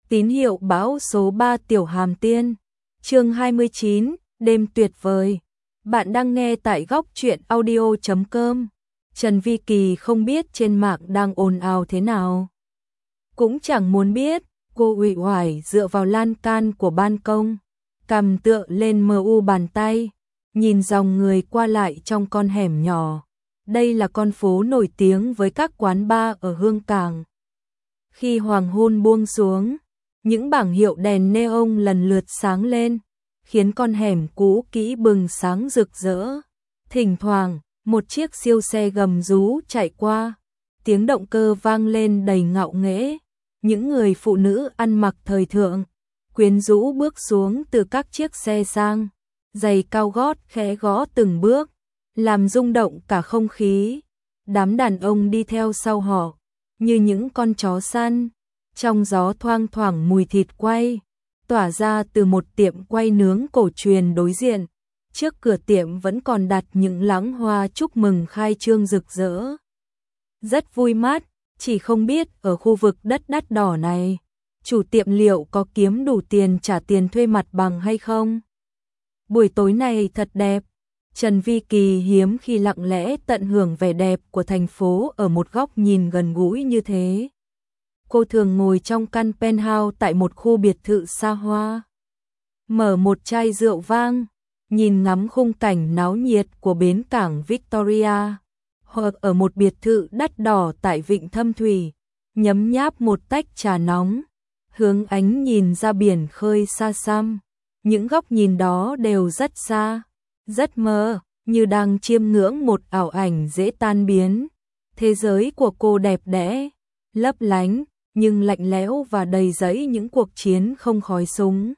Tín hiệu bão số 3 Tiểu Hàm Tiên. Chương 29, đêm tuyệt vời. Bạn đang nghe tại góc truyện audio.com. Trần Vi Kỳ không biết trên mạng đang ồn ào thế nào. Cũng chẳng muốn biết, cô uể oải dựa vào lan can của ban công, cằm tựa lên mờ u bàn tay, nhìn dòng người qua lại trong con hẻm nhỏ. Đây là con phố nổi tiếng với các quán bar ở Hương Cảng. Khi hoàng hôn buông xuống, những bảng hiệu đèn neon lần lượt sáng lên, khiến con hẻm cũ kỹ bừng sáng rực rỡ. Thỉnh thoảng, một chiếc siêu xe gầm rú chạy qua, tiếng động cơ vang lên đầy ngạo nghễ. Những người phụ nữ ăn mặc thời thượng, quyến rũ bước xuống từ các chiếc xe sang, giày cao gót khẽ gõ từng bước, làm rung động cả không khí. Đám đàn ông đi theo sau họ, như những con chó săn, trong gió thoang thoảng mùi thịt quay, tỏa ra từ một tiệm quay nướng cổ truyền đối diện. Trước cửa tiệm vẫn còn đặt những lẵng hoa chúc mừng khai trương rực rỡ. Rất vui mắt, chỉ không biết ở khu vực đất đắt đỏ này, chủ tiệm liệu có kiếm đủ tiền trả tiền thuê mặt bằng hay không. Buổi tối này thật đẹp. Trần Vi Kỳ hiếm khi lặng lẽ tận hưởng vẻ đẹp của thành phố ở một góc nhìn gần gũi như thế. Cô thường ngồi trong căn penthouse tại một khu biệt thự xa hoa, mở một chai rượu vang, nhìn ngắm khung cảnh náo nhiệt của bến cảng Victoria, hoặc ở một biệt thự đắt đỏ tại Vịnh Thâm Thủy, nhấm nháp một tách trà nóng, hướng ánh nhìn ra biển khơi xa xăm. Những góc nhìn đó đều rất xa, rất mơ, như đang chiêm ngưỡng một ảo ảnh dễ tan biến. Thế giới của cô đẹp đẽ, lấp lánh, nhưng lạnh lẽo và đầy rẫy những cuộc chiến không khói súng.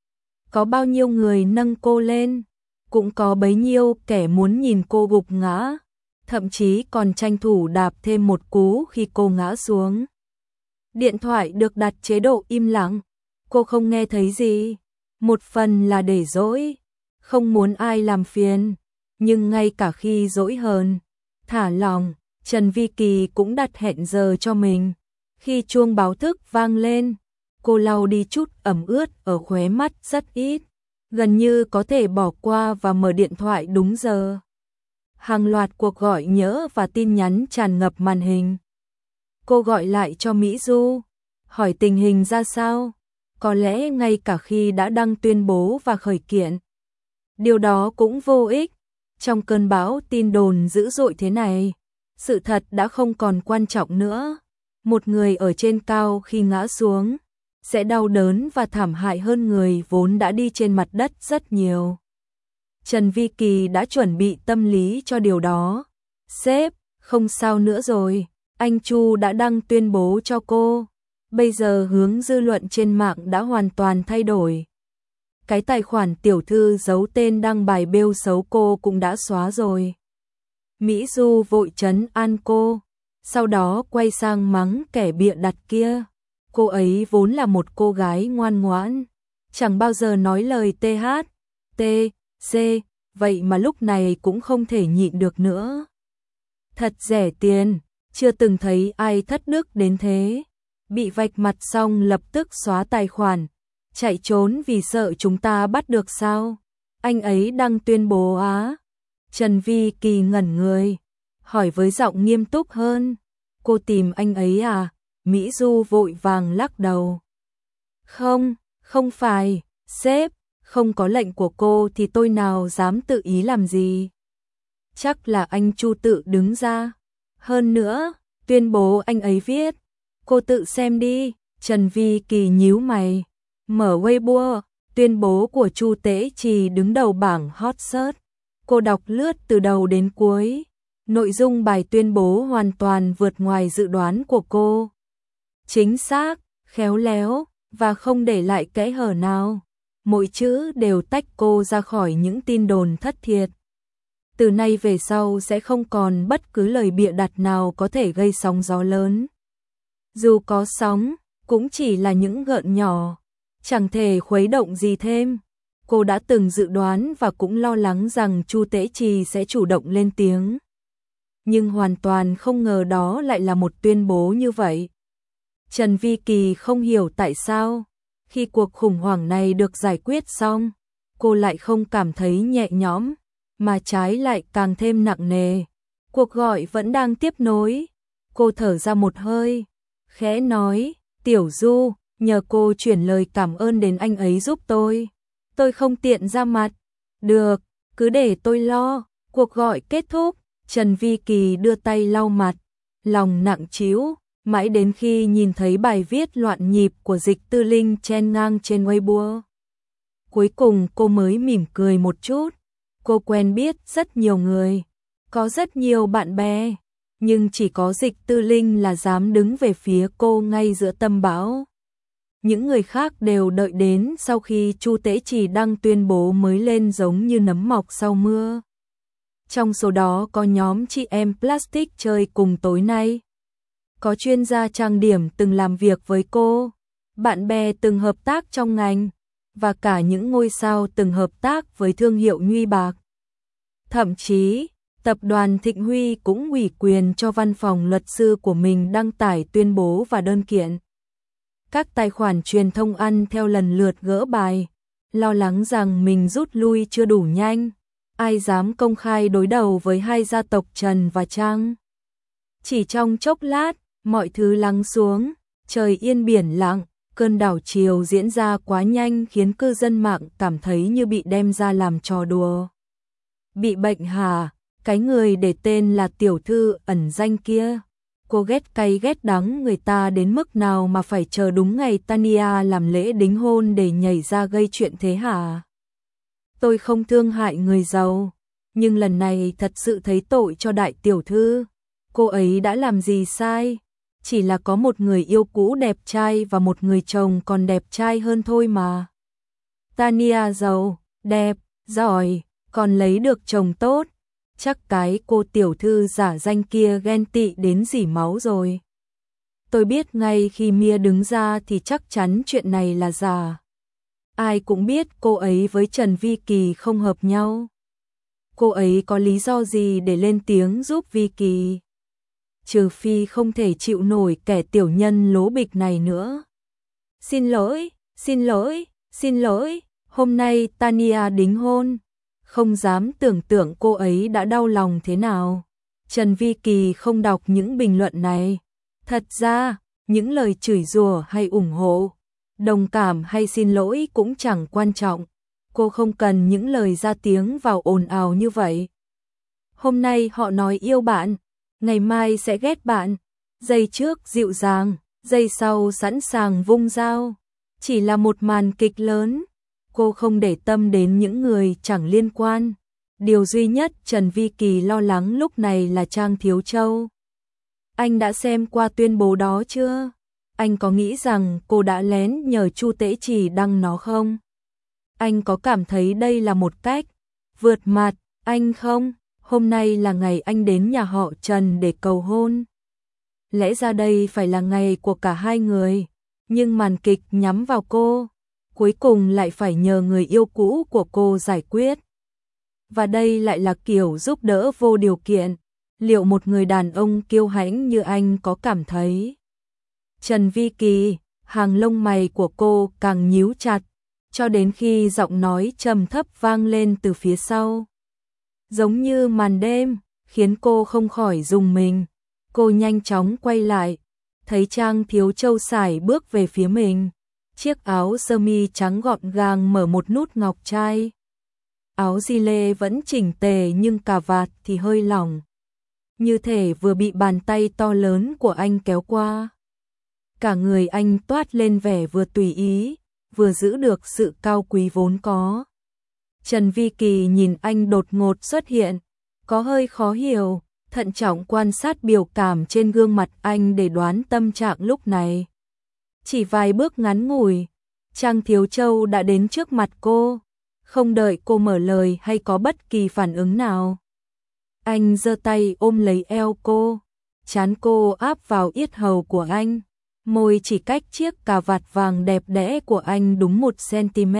Có bao nhiêu người nâng cô lên, cũng có bấy nhiêu kẻ muốn nhìn cô gục ngã, thậm chí còn tranh thủ đạp thêm một cú khi cô ngã xuống. Điện thoại được đặt chế độ im lặng, cô không nghe thấy gì. Một phần là để dỗi, không muốn ai làm phiền, nhưng ngay cả khi dỗi hờn, thả lòng, Trần Vi Kỳ cũng đặt hẹn giờ cho mình. Khi chuông báo thức vang lên, cô lau đi chút ẩm ướt ở khóe mắt rất ít, gần như có thể bỏ qua và mở điện thoại đúng giờ. Hàng loạt cuộc gọi nhỡ và tin nhắn tràn ngập màn hình. Cô gọi lại cho Mỹ Du, hỏi tình hình ra sao, có lẽ ngay cả khi đã đăng tuyên bố và khởi kiện. Điều đó cũng vô ích, trong cơn bão tin đồn dữ dội thế này, sự thật đã không còn quan trọng nữa. Một người ở trên cao khi ngã xuống, sẽ đau đớn và thảm hại hơn người vốn đã đi trên mặt đất rất nhiều. Trần Vi Kỳ đã chuẩn bị tâm lý cho điều đó. Sếp, không sao nữa rồi, anh Chu đã đăng tuyên bố cho cô. Bây giờ hướng dư luận trên mạng đã hoàn toàn thay đổi. Cái tài khoản tiểu thư giấu tên đăng bài bêu xấu cô cũng đã xóa rồi. Mỹ Du vội trấn an cô, sau đó quay sang mắng kẻ bịa đặt kia. Cô ấy vốn là một cô gái ngoan ngoãn, chẳng bao giờ nói lời TH, TC, vậy mà lúc này cũng không thể nhịn được nữa. Thật rẻ tiền, chưa từng thấy ai thất đức đến thế. Bị vạch mặt xong lập tức xóa tài khoản, chạy trốn vì sợ chúng ta bắt được sao? Anh ấy đăng tuyên bố á? Trần Vi Kỳ ngẩn người, hỏi với giọng nghiêm túc hơn. Cô tìm anh ấy à? Mỹ Du vội vàng lắc đầu. Không, không phải, sếp, không có lệnh của cô thì tôi nào dám tự ý làm gì. Chắc là anh Chu tự đứng ra. Hơn nữa, tuyên bố anh ấy viết. Cô tự xem đi. Trần Vi Kỳ nhíu mày, mở Weibo, tuyên bố của Chu Tế Trì đứng đầu bảng hot search. Cô đọc lướt từ đầu đến cuối. Nội dung bài tuyên bố hoàn toàn vượt ngoài dự đoán của cô. Chính xác, khéo léo, và không để lại kẽ hở nào. Mỗi chữ đều tách cô ra khỏi những tin đồn thất thiệt. Từ nay về sau sẽ không còn bất cứ lời bịa đặt nào có thể gây sóng gió lớn. Dù có sóng, cũng chỉ là những gợn nhỏ, chẳng thể khuấy động gì thêm. Cô đã từng dự đoán và cũng lo lắng rằng Chu Tế Trì sẽ chủ động lên tiếng. Nhưng hoàn toàn không ngờ đó lại là một tuyên bố như vậy. Trần Vi Kỳ không hiểu tại sao, khi cuộc khủng hoảng này được giải quyết xong, cô lại không cảm thấy nhẹ nhõm, mà trái lại càng thêm nặng nề. Cuộc gọi vẫn đang tiếp nối, cô thở ra một hơi, khẽ nói, Tiểu Du, nhờ cô chuyển lời cảm ơn đến anh ấy giúp tôi không tiện ra mặt. Được, cứ để tôi lo. Cuộc gọi kết thúc, Trần Vi Kỳ đưa tay lau mặt, lòng nặng trĩu, mãi đến khi nhìn thấy bài viết loạn nhịp của Dịch Tư Linh chen ngang trên Weibo. Cuối cùng cô mới mỉm cười một chút, cô quen biết rất nhiều người, có rất nhiều bạn bè, nhưng chỉ có Dịch Tư Linh là dám đứng về phía cô ngay giữa tâm bão. Những người khác đều đợi đến sau khi Chu Tế Trì đăng tuyên bố mới lên giống như nấm mọc sau mưa. Trong số đó có nhóm chị em Plastic chơi cùng tối nay. Có chuyên gia trang điểm từng làm việc với cô, bạn bè từng hợp tác trong ngành, và cả những ngôi sao từng hợp tác với thương hiệu Nhuy Bạc. Thậm chí, tập đoàn Thịnh Huy cũng ủy quyền cho văn phòng luật sư của mình đăng tải tuyên bố và đơn kiện. Các tài khoản truyền thông ăn theo lần lượt gỡ bài, lo lắng rằng mình rút lui chưa đủ nhanh, ai dám công khai đối đầu với hai gia tộc Trần và Trang. Chỉ trong chốc lát, mọi thứ lắng xuống, trời yên biển lặng, cơn đảo chiều diễn ra quá nhanh khiến cư dân mạng cảm thấy như bị đem ra làm trò đùa. Bị bệnh hả? Cái người để tên là tiểu thư ẩn danh kia, cô ghét cay ghét đắng người ta đến mức nào mà phải chờ đúng ngày Tania làm lễ đính hôn để nhảy ra gây chuyện thế hả? Tôi không thương hại người giàu, nhưng lần này thật sự thấy tội cho đại tiểu thư. Cô ấy đã làm gì sai? Chỉ là có một người yêu cũ đẹp trai và một người chồng còn đẹp trai hơn thôi mà. Tania giàu, đẹp, giỏi, còn lấy được chồng tốt. Chắc cái cô tiểu thư giả danh kia ghen tị đến rỉ máu rồi. Tôi biết ngay khi Mia đứng ra thì chắc chắn chuyện này là giả. Ai cũng biết cô ấy với Trần Vi Kỳ không hợp nhau. Cô ấy có lý do gì để lên tiếng giúp Vi Kỳ? Trừ phi không thể chịu nổi kẻ tiểu nhân lố bịch này nữa. Xin lỗi, xin lỗi, xin lỗi, hôm nay Tania đính hôn. Không dám tưởng tượng cô ấy đã đau lòng thế nào. Trần Vi Kỳ không đọc những bình luận này. Thật ra, những lời chửi rủa hay ủng hộ, đồng cảm hay xin lỗi cũng chẳng quan trọng. Cô không cần những lời ra tiếng vào ồn ào như vậy. Hôm nay họ nói yêu bạn, ngày mai sẽ ghét bạn. Giây trước dịu dàng, giây sau sẵn sàng vung dao. Chỉ là một màn kịch lớn. Cô không để tâm đến những người chẳng liên quan. Điều duy nhất Trần Vi Kỳ lo lắng lúc này là Trang Thiếu Châu. Anh đã xem qua tuyên bố đó chưa? Anh có nghĩ rằng cô đã lén nhờ Chu Tế Trì đăng nó không? Anh có cảm thấy đây là một cách vượt mặt anh không? Hôm nay là ngày anh đến nhà họ Trần để cầu hôn. Lẽ ra đây phải là ngày của cả hai người, nhưng màn kịch nhắm vào cô, cuối cùng lại phải nhờ người yêu cũ của cô giải quyết. Và đây lại là kiểu giúp đỡ vô điều kiện. Liệu một người đàn ông kiêu hãnh như anh có cảm thấy? Trần Vi Kỳ, hàng lông mày của cô càng nhíu chặt, cho đến khi giọng nói trầm thấp vang lên từ phía sau. Giống như màn đêm, khiến cô không khỏi rùng mình. Cô nhanh chóng quay lại, thấy Trang Thiếu Châu sải bước về phía mình. Chiếc áo sơ mi trắng gọn gàng mở một nút ngọc trai. Áo gi lê vẫn chỉnh tề nhưng cà vạt thì hơi lỏng. Như thể vừa bị bàn tay to lớn của anh kéo qua. Cả người anh toát lên vẻ vừa tùy ý, vừa giữ được sự cao quý vốn có. Trần Vi Kỳ nhìn anh đột ngột xuất hiện, có hơi khó hiểu, thận trọng quan sát biểu cảm trên gương mặt anh để đoán tâm trạng lúc này. Chỉ vài bước ngắn ngủi, Trang Thiếu Châu đã đến trước mặt cô, không đợi cô mở lời hay có bất kỳ phản ứng nào. Anh giơ tay ôm lấy eo cô, trán cô áp vào yết hầu của anh, môi chỉ cách chiếc cà vạt vàng đẹp đẽ của anh đúng 1 cm.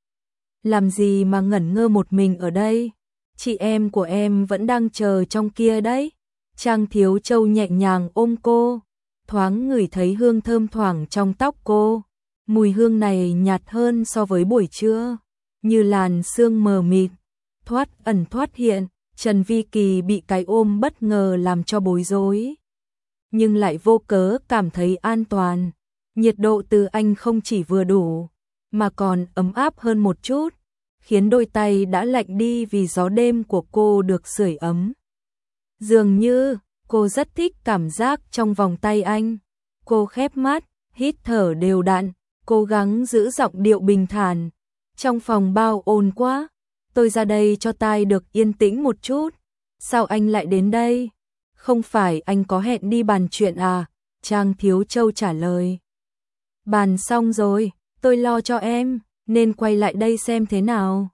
Làm gì mà ngẩn ngơ một mình ở đây? Chị em của em vẫn đang chờ trong kia đấy. Trang Thiếu Châu nhẹ nhàng ôm cô, thoáng ngửi thấy hương thơm thoảng trong tóc cô. Mùi hương này nhạt hơn so với buổi trưa, như làn sương mờ mịt, thoát ẩn thoát hiện. Trần Vi Kỳ bị cái ôm bất ngờ làm cho bối rối, nhưng lại vô cớ cảm thấy an toàn. Nhiệt độ từ anh không chỉ vừa đủ, mà còn ấm áp hơn một chút, khiến đôi tay đã lạnh đi vì gió đêm của cô được sưởi ấm. Dường như cô rất thích cảm giác trong vòng tay anh. Cô khép mắt, hít thở đều đặn, cố gắng giữ giọng điệu bình thản. Trong phòng bao ồn quá, tôi ra đây cho tai được yên tĩnh một chút. Sao anh lại đến đây? Không phải anh có hẹn đi bàn chuyện à? Trang Thiếu Châu trả lời. Bàn xong rồi, tôi lo cho em, nên quay lại đây xem thế nào.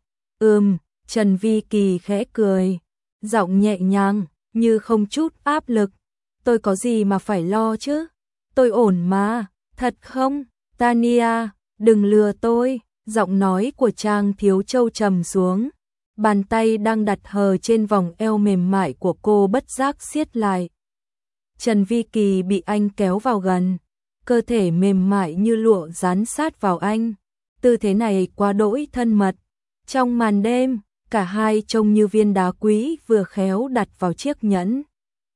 Trần Vi Kỳ khẽ cười, giọng nhẹ nhàng, như không chút áp lực. Tôi có gì mà phải lo chứ? Tôi ổn mà, thật không? Tania, đừng lừa tôi. Giọng nói của Trang Thiếu Châu trầm xuống. Bàn tay đang đặt hờ trên vòng eo mềm mại của cô bất giác siết lại. Trần Vi Kỳ bị anh kéo vào gần, cơ thể mềm mại như lụa dán sát vào anh. Tư thế này quá đỗi thân mật. Trong màn đêm, cả hai trông như viên đá quý vừa khéo đặt vào chiếc nhẫn.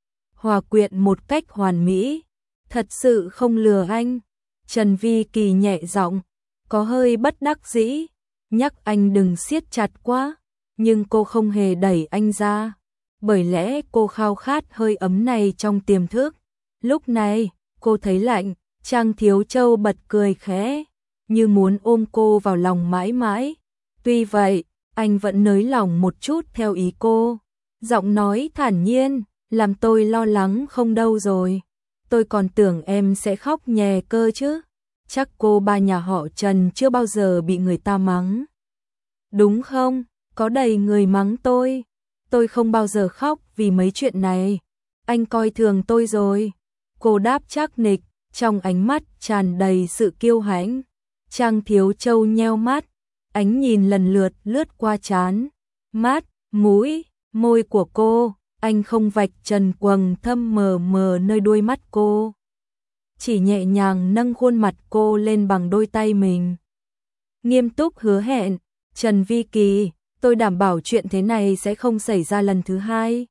Hòa quyện một cách hoàn mỹ. Thật sự không lừa anh. Trần Vi Kỳ nhẹ giọng, có hơi bất đắc dĩ, nhắc anh đừng siết chặt quá. Nhưng cô không hề đẩy anh ra, bởi lẽ cô khao khát hơi ấm này trong tiềm thức. Lúc này, cô thấy lạnh. Trang Thiếu Châu bật cười khẽ, như muốn ôm cô vào lòng mãi mãi. Tuy vậy, anh vẫn nới lỏng một chút theo ý cô. Giọng nói thản nhiên, làm tôi lo lắng không đâu rồi. Tôi còn tưởng em sẽ khóc nhè cơ chứ. Chắc cô ba nhà họ Trần chưa bao giờ bị người ta mắng. Đúng không? Có đầy người mắng tôi. Tôi không bao giờ khóc vì mấy chuyện này. Anh coi thường tôi rồi. Cô đáp chắc nịch, trong ánh mắt tràn đầy sự kiêu hãnh. Trang Thiếu Châu nheo mắt, ánh nhìn lần lượt lướt qua trán, mắt, mũi, môi của cô. Anh không vạch trần quầng thâm mờ mờ nơi đuôi mắt cô, chỉ nhẹ nhàng nâng khuôn mặt cô lên bằng đôi tay mình. Nghiêm túc hứa hẹn, Trần Vi Kỳ, tôi đảm bảo chuyện thế này sẽ không xảy ra lần thứ hai.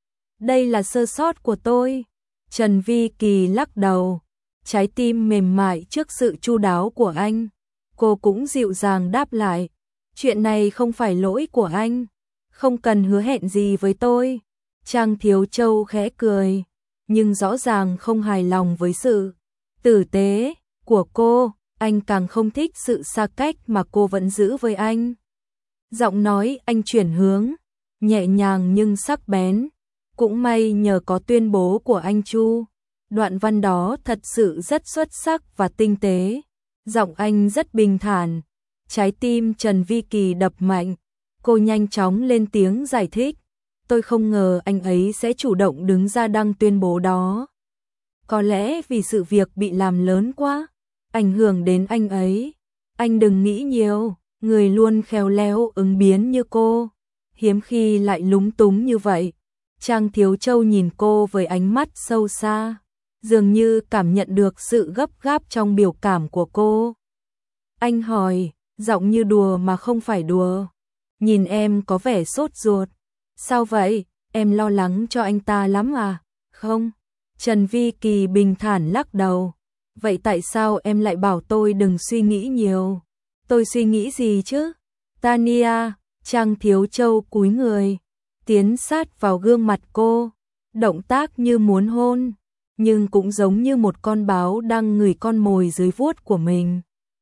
Đây là sơ sót của tôi. Trần Vi Kỳ lắc đầu, trái tim mềm mại trước sự chu đáo của anh. Cô cũng dịu dàng đáp lại, chuyện này không phải lỗi của anh, không cần hứa hẹn gì với tôi. Trang Thiếu Châu khẽ cười, nhưng rõ ràng không hài lòng với sự tử tế của cô. Anh càng không thích sự xa cách mà cô vẫn giữ với anh. Giọng nói anh chuyển hướng, nhẹ nhàng nhưng sắc bén. Cũng may nhờ có tuyên bố của anh Chu, đoạn văn đó thật sự rất xuất sắc và tinh tế. Giọng anh rất bình thản. Trái tim Trần Vi Kỳ đập mạnh. Cô nhanh chóng lên tiếng giải thích. Tôi không ngờ anh ấy sẽ chủ động đứng ra đăng tuyên bố đó. Có lẽ vì sự việc bị làm lớn quá, ảnh hưởng đến anh ấy. Anh đừng nghĩ nhiều, người luôn khéo léo ứng biến như cô, hiếm khi lại lúng túng như vậy. Trang Thiếu Châu nhìn cô với ánh mắt sâu xa, dường như cảm nhận được sự gấp gáp trong biểu cảm của cô. Anh hỏi, giọng như đùa mà không phải đùa. Nhìn em có vẻ sốt ruột. Sao vậy, em lo lắng cho anh ta lắm à? Không. Trần Vi Kỳ bình thản lắc đầu. Vậy tại sao em lại bảo tôi đừng suy nghĩ nhiều? Tôi suy nghĩ gì chứ? Tania, Trang Thiếu Châu cúi người, tiến sát vào gương mặt cô, động tác như muốn hôn, nhưng cũng giống như một con báo đang ngửi con mồi dưới vuốt của mình.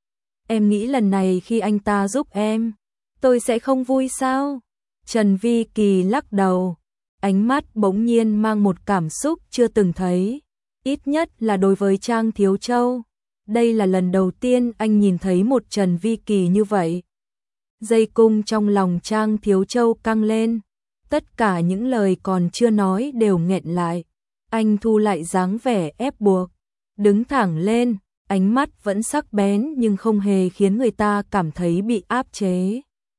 Em nghĩ lần này khi anh ta giúp em, tôi sẽ không vui sao? Trần Vi Kỳ lắc đầu, ánh mắt bỗng nhiên mang một cảm xúc chưa từng thấy, ít nhất là đối với Trang Thiếu Châu. Đây là lần đầu tiên anh nhìn thấy một Trần Vi Kỳ như vậy. Dây cung trong lòng Trang Thiếu Châu căng lên, tất cả những lời còn chưa nói đều nghẹn lại. Anh thu lại dáng vẻ ép buộc, đứng thẳng lên, ánh mắt vẫn sắc bén nhưng không hề khiến người ta cảm thấy bị áp chế.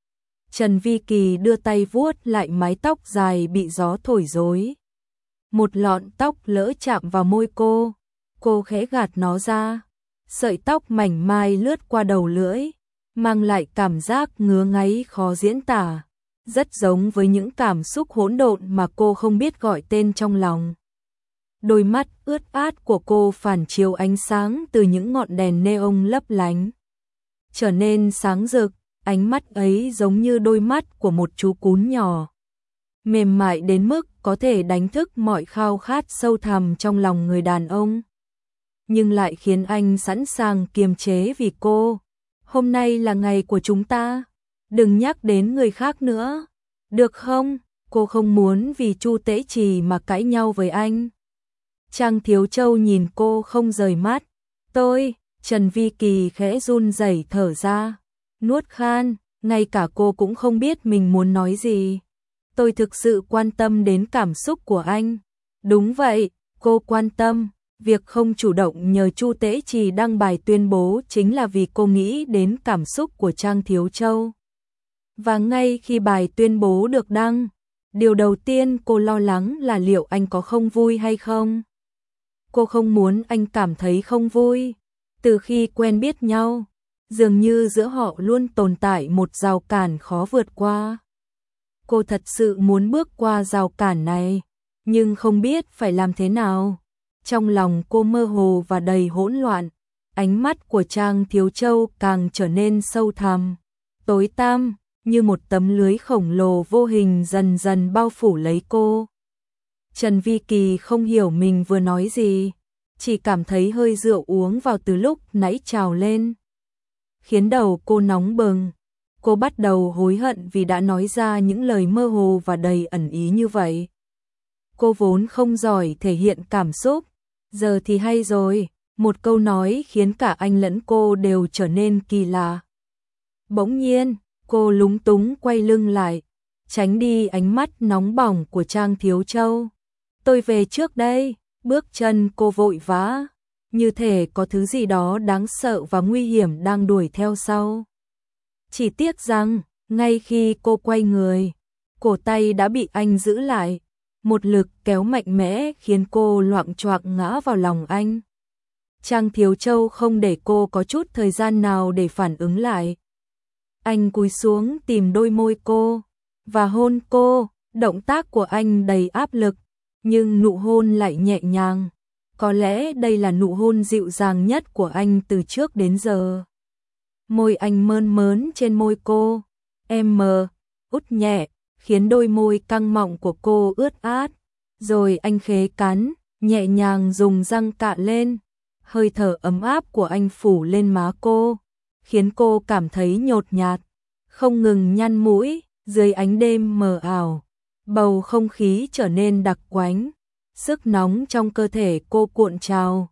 Trần Vi Kỳ đưa tay vuốt lại mái tóc dài bị gió thổi rối. Một lọn tóc lỡ chạm vào môi cô. Cô khẽ gạt nó ra. Sợi tóc mảnh mai lướt qua đầu lưỡi, mang lại cảm giác ngứa ngáy khó diễn tả, rất giống với những cảm xúc hỗn độn mà cô không biết gọi tên trong lòng. Đôi mắt ướt át của cô phản chiếu ánh sáng từ những ngọn đèn neon lấp lánh, trở nên sáng rực, ánh mắt ấy giống như đôi mắt của một chú cún nhỏ, mềm mại đến mức có thể đánh thức mọi khao khát sâu thẳm trong lòng người đàn ông, nhưng lại khiến anh sẵn sàng kiềm chế vì cô. Hôm nay là ngày của chúng ta, đừng nhắc đến người khác nữa, được không? Cô không muốn vì Chu Tế Trì mà cãi nhau với anh. Trang Thiếu Châu nhìn cô không rời mắt. Trần Vi Kỳ khẽ run rẩy thở ra, nuốt khan, ngay cả cô cũng không biết mình muốn nói gì. Tôi thực sự quan tâm đến cảm xúc của anh. Đúng vậy, cô quan tâm. Việc không chủ động nhờ Chu Tế Trì đăng bài tuyên bố chính là vì cô nghĩ đến cảm xúc của Trang Thiếu Châu. Và ngay khi bài tuyên bố được đăng, điều đầu tiên cô lo lắng là liệu anh có không vui hay không. Cô không muốn anh cảm thấy không vui. Từ khi quen biết nhau, dường như giữa họ luôn tồn tại một rào cản khó vượt qua. Cô thật sự muốn bước qua rào cản này, nhưng không biết phải làm thế nào. Trong lòng cô mơ hồ và đầy hỗn loạn, ánh mắt của Trang Thiếu Châu càng trở nên sâu thẳm, tối tăm, như một tấm lưới khổng lồ vô hình dần dần bao phủ lấy cô. Trần Vi Kỳ không hiểu mình vừa nói gì, chỉ cảm thấy hơi rượu uống vào từ lúc nãy trào lên, khiến đầu cô nóng bừng. Cô bắt đầu hối hận vì đã nói ra những lời mơ hồ và đầy ẩn ý như vậy. Cô vốn không giỏi thể hiện cảm xúc, giờ thì hay rồi, một câu nói khiến cả anh lẫn cô đều trở nên kỳ lạ. Bỗng nhiên, cô lúng túng quay lưng lại, tránh đi ánh mắt nóng bỏng của Trang Thiếu Châu. Tôi về trước đây, bước chân cô vội vã, như thể có thứ gì đó đáng sợ và nguy hiểm đang đuổi theo sau. Chỉ tiếc rằng, ngay khi cô quay người, cổ tay đã bị anh giữ lại. Một lực kéo mạnh mẽ khiến cô loạng choạng ngã vào lòng anh. Trang Thiếu Châu không để cô có chút thời gian nào để phản ứng lại. Anh cúi xuống tìm đôi môi cô và hôn cô, động tác của anh đầy áp lực, nhưng nụ hôn lại nhẹ nhàng. Có lẽ đây là nụ hôn dịu dàng nhất của anh từ trước đến giờ. Môi anh mơn mớn trên môi cô, út nhẹ, khiến đôi môi căng mọng của cô ướt át, rồi anh khế cắn, nhẹ nhàng dùng răng cạ lên, hơi thở ấm áp của anh phủ lên má cô, khiến cô cảm thấy nhột nhạt, không ngừng nhăn mũi, dưới ánh đêm mờ ảo, bầu không khí trở nên đặc quánh, sức nóng trong cơ thể cô cuộn trào,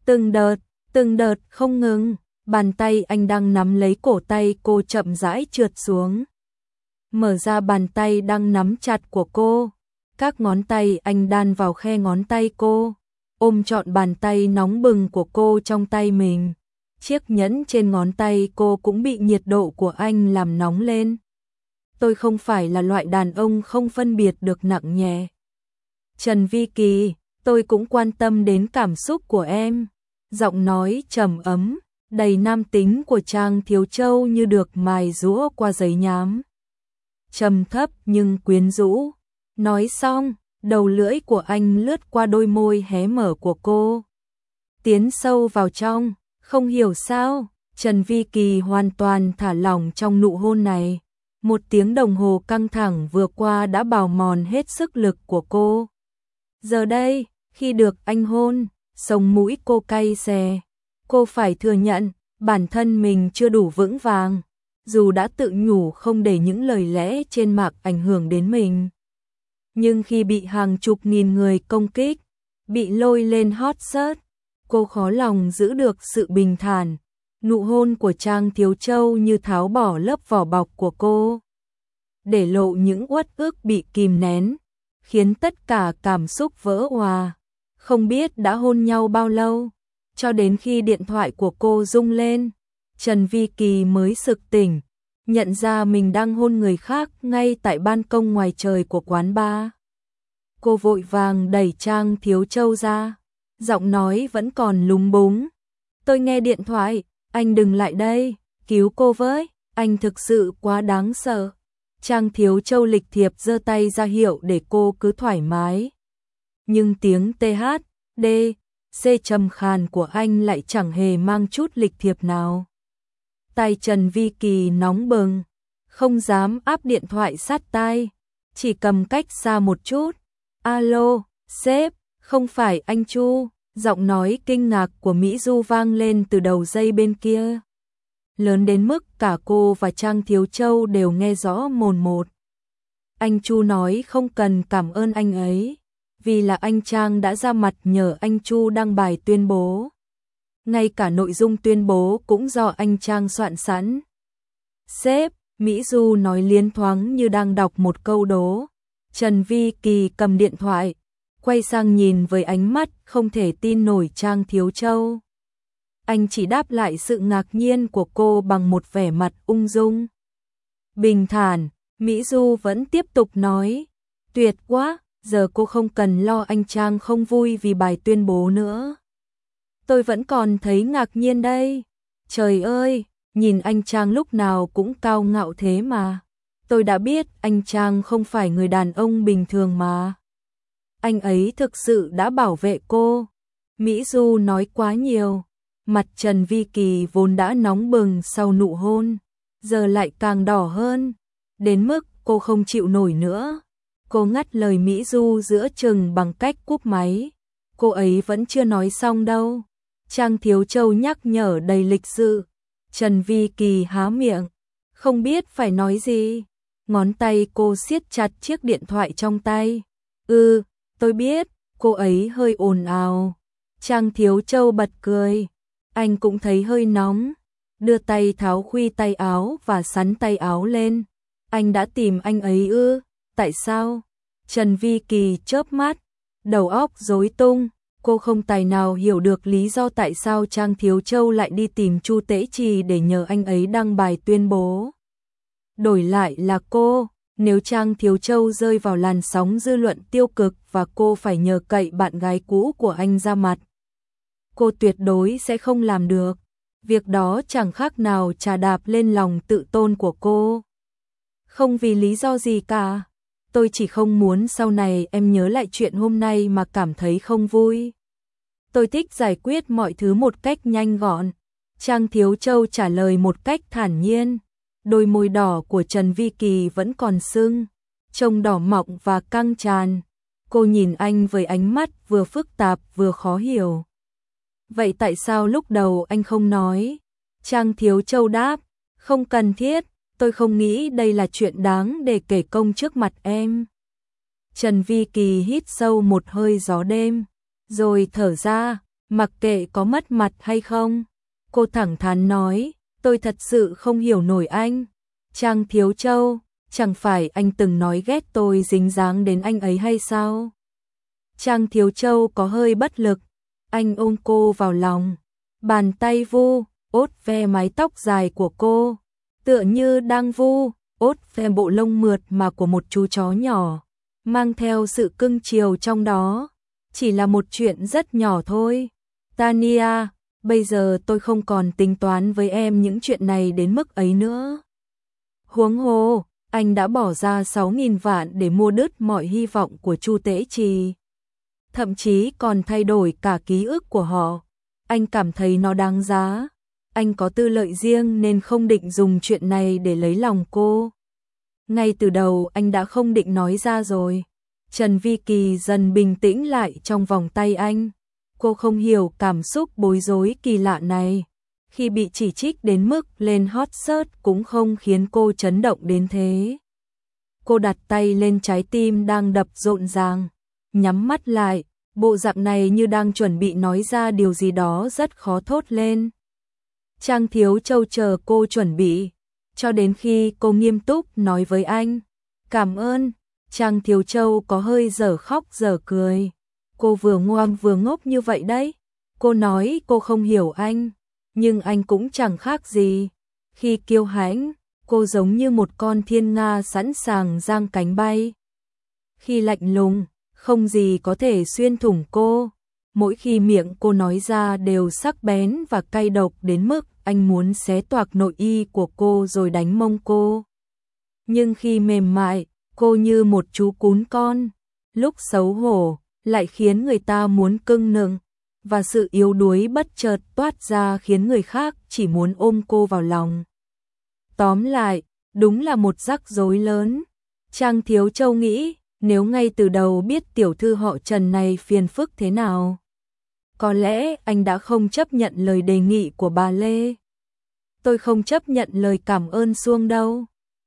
từng đợt không ngừng, bàn tay anh đang nắm lấy cổ tay cô chậm rãi trượt xuống. Mở ra bàn tay đang nắm chặt của cô, các ngón tay anh đan vào khe ngón tay cô, ôm trọn bàn tay nóng bừng của cô trong tay mình. Chiếc nhẫn trên ngón tay cô cũng bị nhiệt độ của anh làm nóng lên. Tôi không phải là loại đàn ông không phân biệt được nặng nhẹ. Trần Vi Kỳ, tôi cũng quan tâm đến cảm xúc của em. Giọng nói trầm ấm, đầy nam tính của Trang Thiếu Châu như được mài giũa qua giấy nhám. Trầm thấp nhưng quyến rũ. Nói xong, đầu lưỡi của anh lướt qua đôi môi hé mở của cô, tiến sâu vào trong. Không hiểu sao, Trần Vi Kỳ hoàn toàn thả lỏng trong nụ hôn này. Một tiếng đồng hồ căng thẳng vừa qua đã bào mòn hết sức lực của cô. Giờ đây, khi được anh hôn, sống mũi cô cay xè. Cô phải thừa nhận, bản thân mình chưa đủ vững vàng. Dù đã tự nhủ không để những lời lẽ trên mạng ảnh hưởng đến mình. Nhưng khi bị hàng chục nghìn người công kích, bị lôi lên hot search, cô khó lòng giữ được sự bình thản. Nụ hôn của Trang Thiếu Châu như tháo bỏ lớp vỏ bọc của cô, để lộ những uất ức bị kìm nén, khiến tất cả cảm xúc vỡ òa. Không biết đã hôn nhau bao lâu, cho đến khi điện thoại của cô rung lên, Trần Vi Kỳ mới sực tỉnh, nhận ra mình đang hôn người khác ngay tại ban công ngoài trời của quán bar. Cô vội vàng đẩy Trang Thiếu Châu ra, giọng nói vẫn còn lúng búng. Tôi nghe điện thoại, anh đừng lại đây, cứu cô với, anh thực sự quá đáng sợ. Trang Thiếu Châu lịch thiệp giơ tay ra hiệu để cô cứ thoải mái. Nhưng tiếng TH, D, C trầm khàn của anh lại chẳng hề mang chút lịch thiệp nào. Tay Trần Vi Kỳ nóng bừng, không dám áp điện thoại sát tai, chỉ cầm cách xa một chút. Alo, sếp, không phải anh Chu, giọng nói kinh ngạc của Mỹ Du vang lên từ đầu dây bên kia. Lớn đến mức cả cô và Trang Thiếu Châu đều nghe rõ mồn một. Anh Chu nói không cần cảm ơn anh ấy, vì là anh Trang đã ra mặt nhờ anh Chu đăng bài tuyên bố. Ngay cả nội dung tuyên bố cũng do anh Trang soạn sẵn. Sếp, Mỹ Du nói liến thoáng như đang đọc một câu đố. Trần Vi Kỳ cầm điện thoại, quay sang nhìn với ánh mắt không thể tin nổi Trang Thiếu Châu. Anh chỉ đáp lại sự ngạc nhiên của cô bằng một vẻ mặt ung dung. Bình thản, Mỹ Du vẫn tiếp tục nói. Tuyệt quá, giờ cô không cần lo anh Trang không vui vì bài tuyên bố nữa. Tôi vẫn còn thấy ngạc nhiên đây. Trời ơi, nhìn anh Trang lúc nào cũng cao ngạo thế mà. Tôi đã biết anh Trang không phải người đàn ông bình thường mà. Anh ấy thực sự đã bảo vệ cô. Mỹ Du nói quá nhiều. Mặt Trần Vi Kỳ vốn đã nóng bừng sau nụ hôn, giờ lại càng đỏ hơn, đến mức cô không chịu nổi nữa. Cô ngắt lời Mỹ Du giữa chừng bằng cách cúp máy. Cô ấy vẫn chưa nói xong đâu. Trang Thiếu Châu nhắc nhở đầy lịch sự. Trần Vi Kỳ há miệng, không biết phải nói gì. Ngón tay cô siết chặt chiếc điện thoại trong tay. Tôi biết, cô ấy hơi ồn ào. Trang Thiếu Châu bật cười. Anh cũng thấy hơi nóng, đưa tay tháo khuy tay áo và sắn tay áo lên. Anh đã tìm anh ấy ư? Tại sao? Trần Vi Kỳ chớp mắt, đầu óc rối tung. Cô không tài nào hiểu được lý do tại sao Trang Thiếu Châu lại đi tìm Chu Tế Trì để nhờ anh ấy đăng bài tuyên bố. Đổi lại là cô, nếu Trang Thiếu Châu rơi vào làn sóng dư luận tiêu cực và cô phải nhờ cậy bạn gái cũ của anh ra mặt, cô tuyệt đối sẽ không làm được. Việc đó chẳng khác nào chà đạp lên lòng tự tôn của cô. Không vì lý do gì cả. Tôi chỉ không muốn sau này em nhớ lại chuyện hôm nay mà cảm thấy không vui. Tôi thích giải quyết mọi thứ một cách nhanh gọn. Trang Thiếu Châu trả lời một cách thản nhiên. Đôi môi đỏ của Trần Vi Kỳ vẫn còn sưng, trông đỏ mọng và căng tràn. Cô nhìn anh với ánh mắt vừa phức tạp vừa khó hiểu. Vậy tại sao lúc đầu anh không nói? Trang Thiếu Châu đáp, không cần thiết, tôi không nghĩ đây là chuyện đáng để kể công trước mặt em. Trần Vi Kỳ hít sâu một hơi gió đêm, rồi thở ra, mặc kệ có mất mặt hay không. Cô thẳng thắn nói, tôi thật sự không hiểu nổi anh. Trang Thiếu Châu, chẳng phải anh từng nói ghét tôi dính dáng đến anh ấy hay sao? Trang Thiếu Châu có hơi bất lực. Anh ôm cô vào lòng, bàn tay vu, ốt ve mái tóc dài của cô, tựa như đang vu, ốt ve bộ lông mượt mà của một chú chó nhỏ, mang theo sự cưng chiều trong đó. Chỉ là một chuyện rất nhỏ thôi. Tania, bây giờ tôi không còn tính toán với em những chuyện này đến mức ấy nữa. Huống hồ, anh đã bỏ ra 6.000 vạn để mua đứt mọi hy vọng của Chu Tế Trì. Thậm chí còn thay đổi cả ký ức của họ. Anh cảm thấy nó đáng giá. Anh có tư lợi riêng nên không định dùng chuyện này để lấy lòng cô. Ngay từ đầu anh đã không định nói ra rồi. Trần Vi Kỳ dần bình tĩnh lại trong vòng tay anh. Cô không hiểu cảm xúc bối rối kỳ lạ này. Khi bị chỉ trích đến mức lên hot search cũng không khiến cô chấn động đến thế. Cô đặt tay lên trái tim đang đập rộn ràng, nhắm mắt lại, bộ dạng này như đang chuẩn bị nói ra điều gì đó rất khó thốt lên. Trang Thiếu Châu chờ cô chuẩn bị, cho đến khi cô nghiêm túc nói với anh, cảm ơn. Trang Thiếu Châu có hơi dở khóc dở cười. Cô vừa ngoan vừa ngốc như vậy đấy. Cô nói cô không hiểu anh, nhưng anh cũng chẳng khác gì. Khi kiêu hãnh, cô giống như một con thiên nga sẵn sàng giang cánh bay. Khi lạnh lùng, không gì có thể xuyên thủng cô. Mỗi khi miệng cô nói ra đều sắc bén và cay độc đến mức anh muốn xé toạc nội y của cô rồi đánh mông cô. Nhưng khi mềm mại, cô như một chú cún con, lúc xấu hổ, lại khiến người ta muốn cưng nựng, và sự yếu đuối bất chợt toát ra khiến người khác chỉ muốn ôm cô vào lòng. Tóm lại, đúng là một rắc rối lớn. Trang Thiếu Châu nghĩ, nếu ngay từ đầu biết tiểu thư họ Trần này phiền phức thế nào, có lẽ anh đã không chấp nhận lời đề nghị của bà Lê. Tôi không chấp nhận lời cảm ơn Xuông đâu.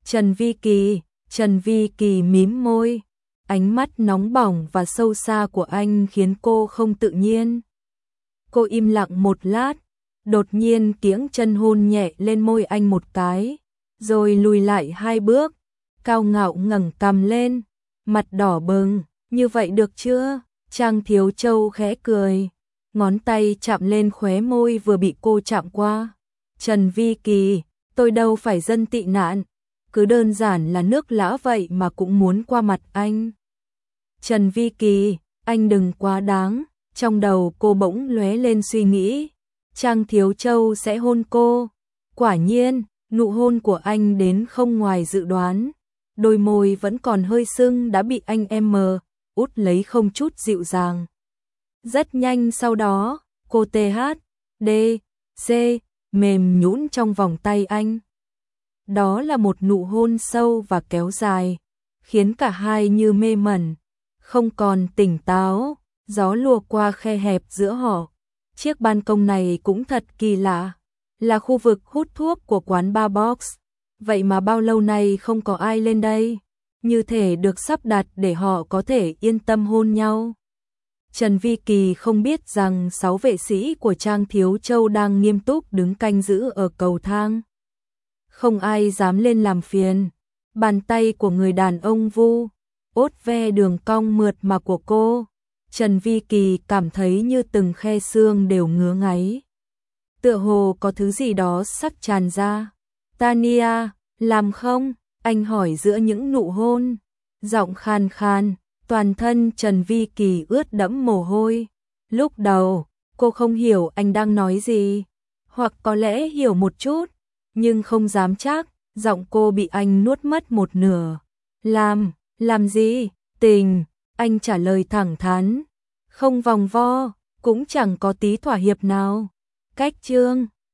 Trần Vi Kỳ mím môi, ánh mắt nóng bỏng và sâu xa của anh khiến cô không tự nhiên. Cô im lặng một lát, đột nhiên kiễng chân hôn nhẹ lên môi anh một cái, rồi lùi lại 2 bước, cao ngạo ngẩng cằm lên, mặt đỏ bừng, như vậy được chưa? Trang Thiếu Châu khẽ cười, ngón tay chạm lên khóe môi vừa bị cô chạm qua. Trần Vi Kỳ, tôi đâu phải dân tị nạn, cứ đơn giản là nước lã vậy mà cũng muốn qua mặt anh. Trần Vi Kỳ, anh đừng quá đáng. Trong đầu cô bỗng lóe lên suy nghĩ, Trang Thiếu Châu sẽ hôn cô. Quả nhiên, nụ hôn của anh đến không ngoài dự đoán. Đôi môi vẫn còn hơi sưng đã bị anh út lấy không chút dịu dàng. Rất nhanh sau đó, cô THD mềm nhũn trong vòng tay anh. Đó là một nụ hôn sâu và kéo dài, khiến cả hai như mê mẩn, không còn tỉnh táo. Gió lùa qua khe hẹp giữa họ. Chiếc ban công này cũng thật kỳ lạ, là khu vực hút thuốc của quán bar box. Vậy mà bao lâu nay không có ai lên đây, như thể được sắp đặt để họ có thể yên tâm hôn nhau. Trần Vi Kỳ không biết rằng 6 vệ sĩ của Trang Thiếu Châu đang nghiêm túc đứng canh giữ ở cầu thang. Không ai dám lên làm phiền. Bàn tay của người đàn ông ốt ve đường cong mượt mà của cô. Trần Vi Kỳ cảm thấy như từng khe xương đều ngứa ngáy. Tựa hồ có thứ gì đó sắc tràn ra. Tania, làm không? Anh hỏi giữa những nụ hôn. Giọng khan khan, toàn thân Trần Vi Kỳ ướt đẫm mồ hôi. Lúc đầu, cô không hiểu anh đang nói gì. Hoặc có lẽ hiểu một chút, nhưng không dám chắc. Giọng cô bị anh nuốt mất một nửa. Làm gì? Tình. Anh trả lời thẳng thắn, không vòng vo, cũng chẳng có tí thỏa hiệp nào. Cách chương